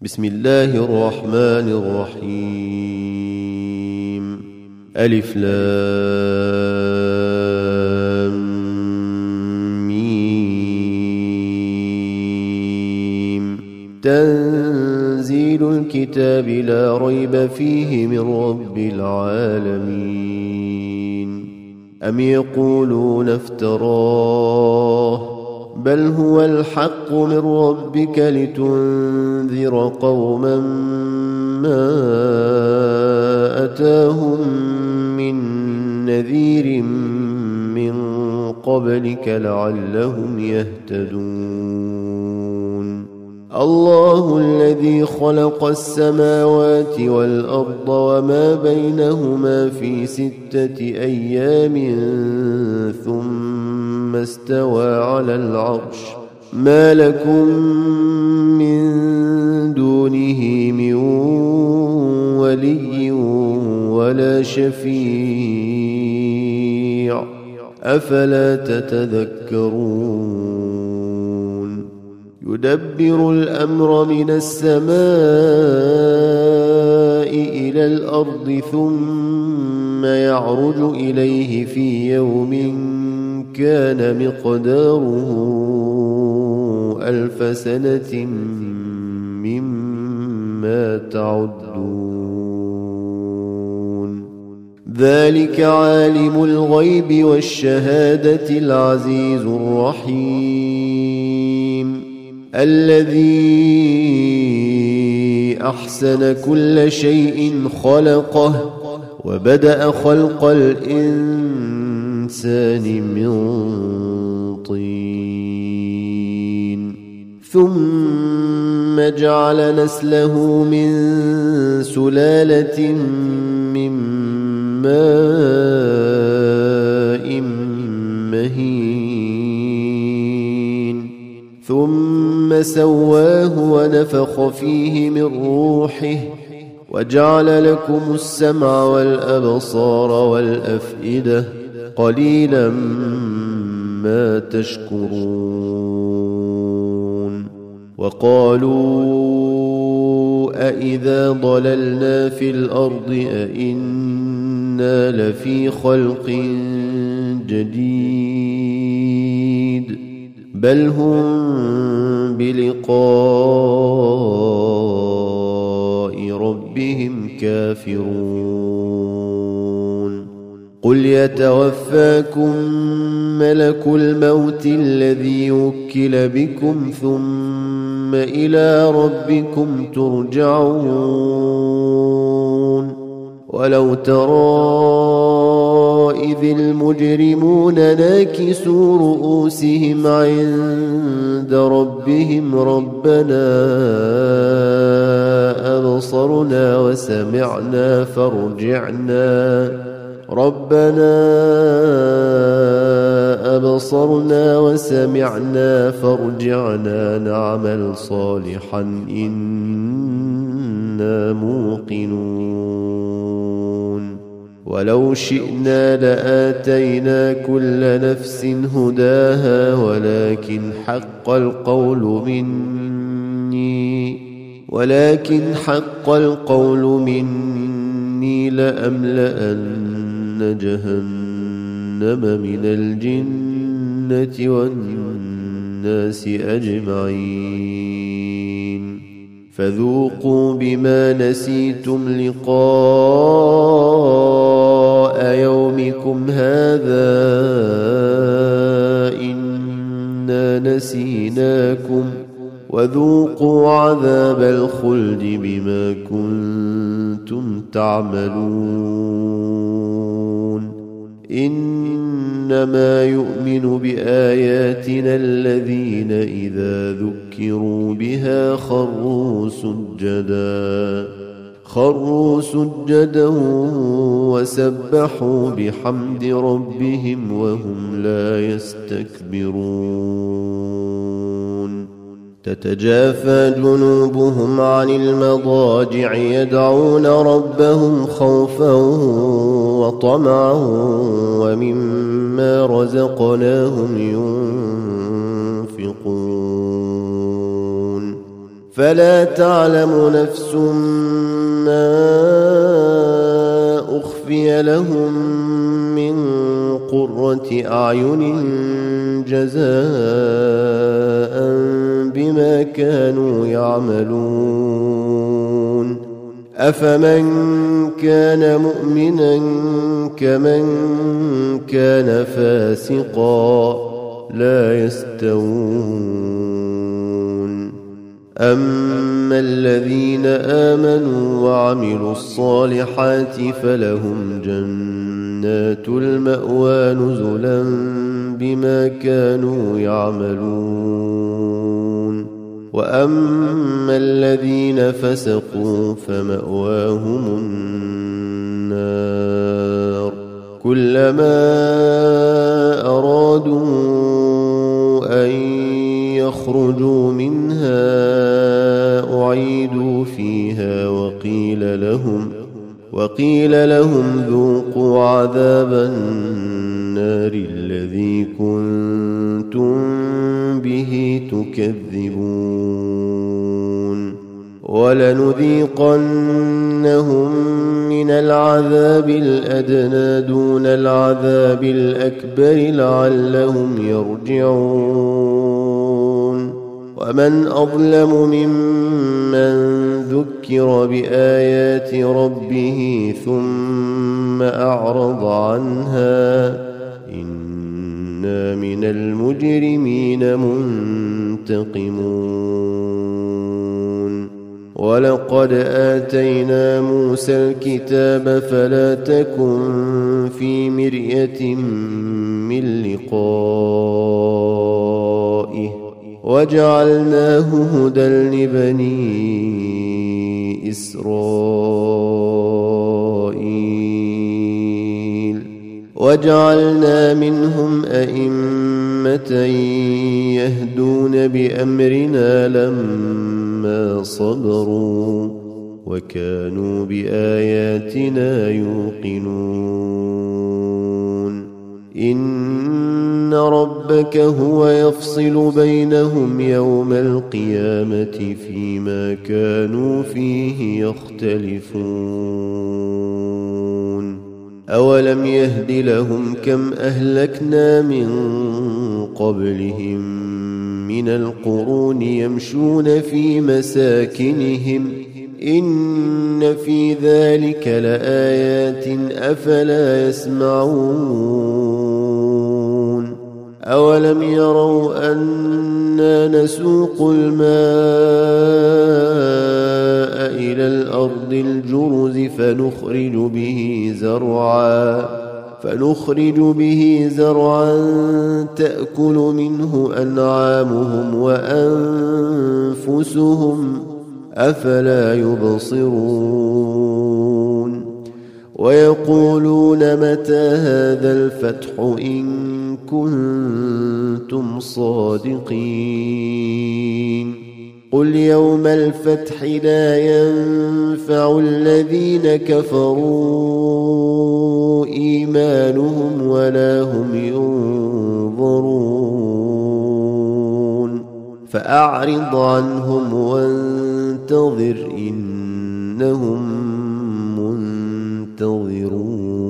بسم الله الرحمن الرحيم. ألف لام ميم. تنزيل الكتاب لا ريب فيه من رب العالمين. أم يقولون افتراه بل هو الحق من ربك لتنذر قوما ما أتاهم من نذير من قبلك لعلهم يهتدون. الله الذي خلق السماوات والأرض وما بينهما في 6 أيام ثم استوى على العرش. ما لكم من دونه من ولي ولا شفيع أفلا تتذكرون. يدبر الأمر من السماء إلى الأرض ثم يعرج إليه في يوم كان مقداره 1000 سنة مما تعدون. ذلك عالم الغيب والشهادة العزيز الرحيم الذي أحسن كل شيء خلقه وبدأ خلق الإنسان من طين ثم جعل نسله من سلالة من ماء مهين ثم سواه ونفخ فيه من روحه وجعل لكم السمع والأبصار والأفئدة قليلا ما تشكرون. وقالوا أإذا ضللنا في الأرض أإنا لفي خلق جديد بل هم بلقاء ربهم كافرون. قل يتوفاكم ملك الموت الذي وكل بكم ثم إلى ربكم ترجعون. ولو ترى إذ المجرمون ناكسوا رؤوسهم عند ربهم ربنا أبصرنا وسمعنا فارجعنا نعمل صالحا إنا موقنون. ولو شئنا لآتينا كل نفس هداها ولكن حق القول مني لأملأن جهنم من الجنة والناس أجمعين. فذوقوا بما نسيتم لقاء يومكم هذا إنا نسيناكم وذوقوا عذاب الخلد بما كنتم تعملون. إنما يؤمن بآياتنا الذين إذا ذكروا بها خروا سجدا وسبحوا بحمد ربهم وهم لا يستكبرون. تتجافى جنوبهم عن المضاجع يدعون ربهم خوفا وطمعا ومما رزقناهم ينفقون. فلا تعلم نفس ما أخفي لهم من قرة أعين جزاء بما كانوا يعملون أفمن كان مؤمنا كمن كان فاسقا لا يستوون أما الذين آمنوا وعملوا الصالحات فلهم جنات المأوى نزلا بما كانوا يعملون وأما الذين فسقوا فمأواهم النار كلما أرادوا أن يخرجوا منها أعيدوا فيها وقيل لهم ذوقوا عذاب النار الذي كنتم به تكذبون ولنذيقنهم من العذاب الأدنى دون العذاب الأكبر لعلهم يرجعون ومن أظلم ممن ذكر بآيات ربه ثم أعرض عنها إنا من المجرمين منتقمون ولقد آتينا موسى الكتاب فلا تكن في مرية من لقائه وجعلناه هدى لبني إسرائيل وجعلنا منهم أئمة يهدون بأمرنا لما صبروا وكانوا بآياتنا يوقنون إن ربك هو يفصل بينهم يوم القيامة فيما كانوا فيه يختلفون أولم يهد لهم كم أهلكنا من قبلهم من القرون يمشون في مساكنهم إن في ذلك لآيات أفلا يسمعون أولم يروا أنا نسوق الماء إلى الأرض الجرز فنخرج به زرعا تأكل منه أنعامهم وأنفسهم أفلا يبصرون ويقولون متى هذا الفتح إن كنتم صادقين قل يوم الفتح لا ينفع الذين كفروا إيمانهم ولا هم ينظرون فأعرض عنهم وانتظر إنهم منتظرون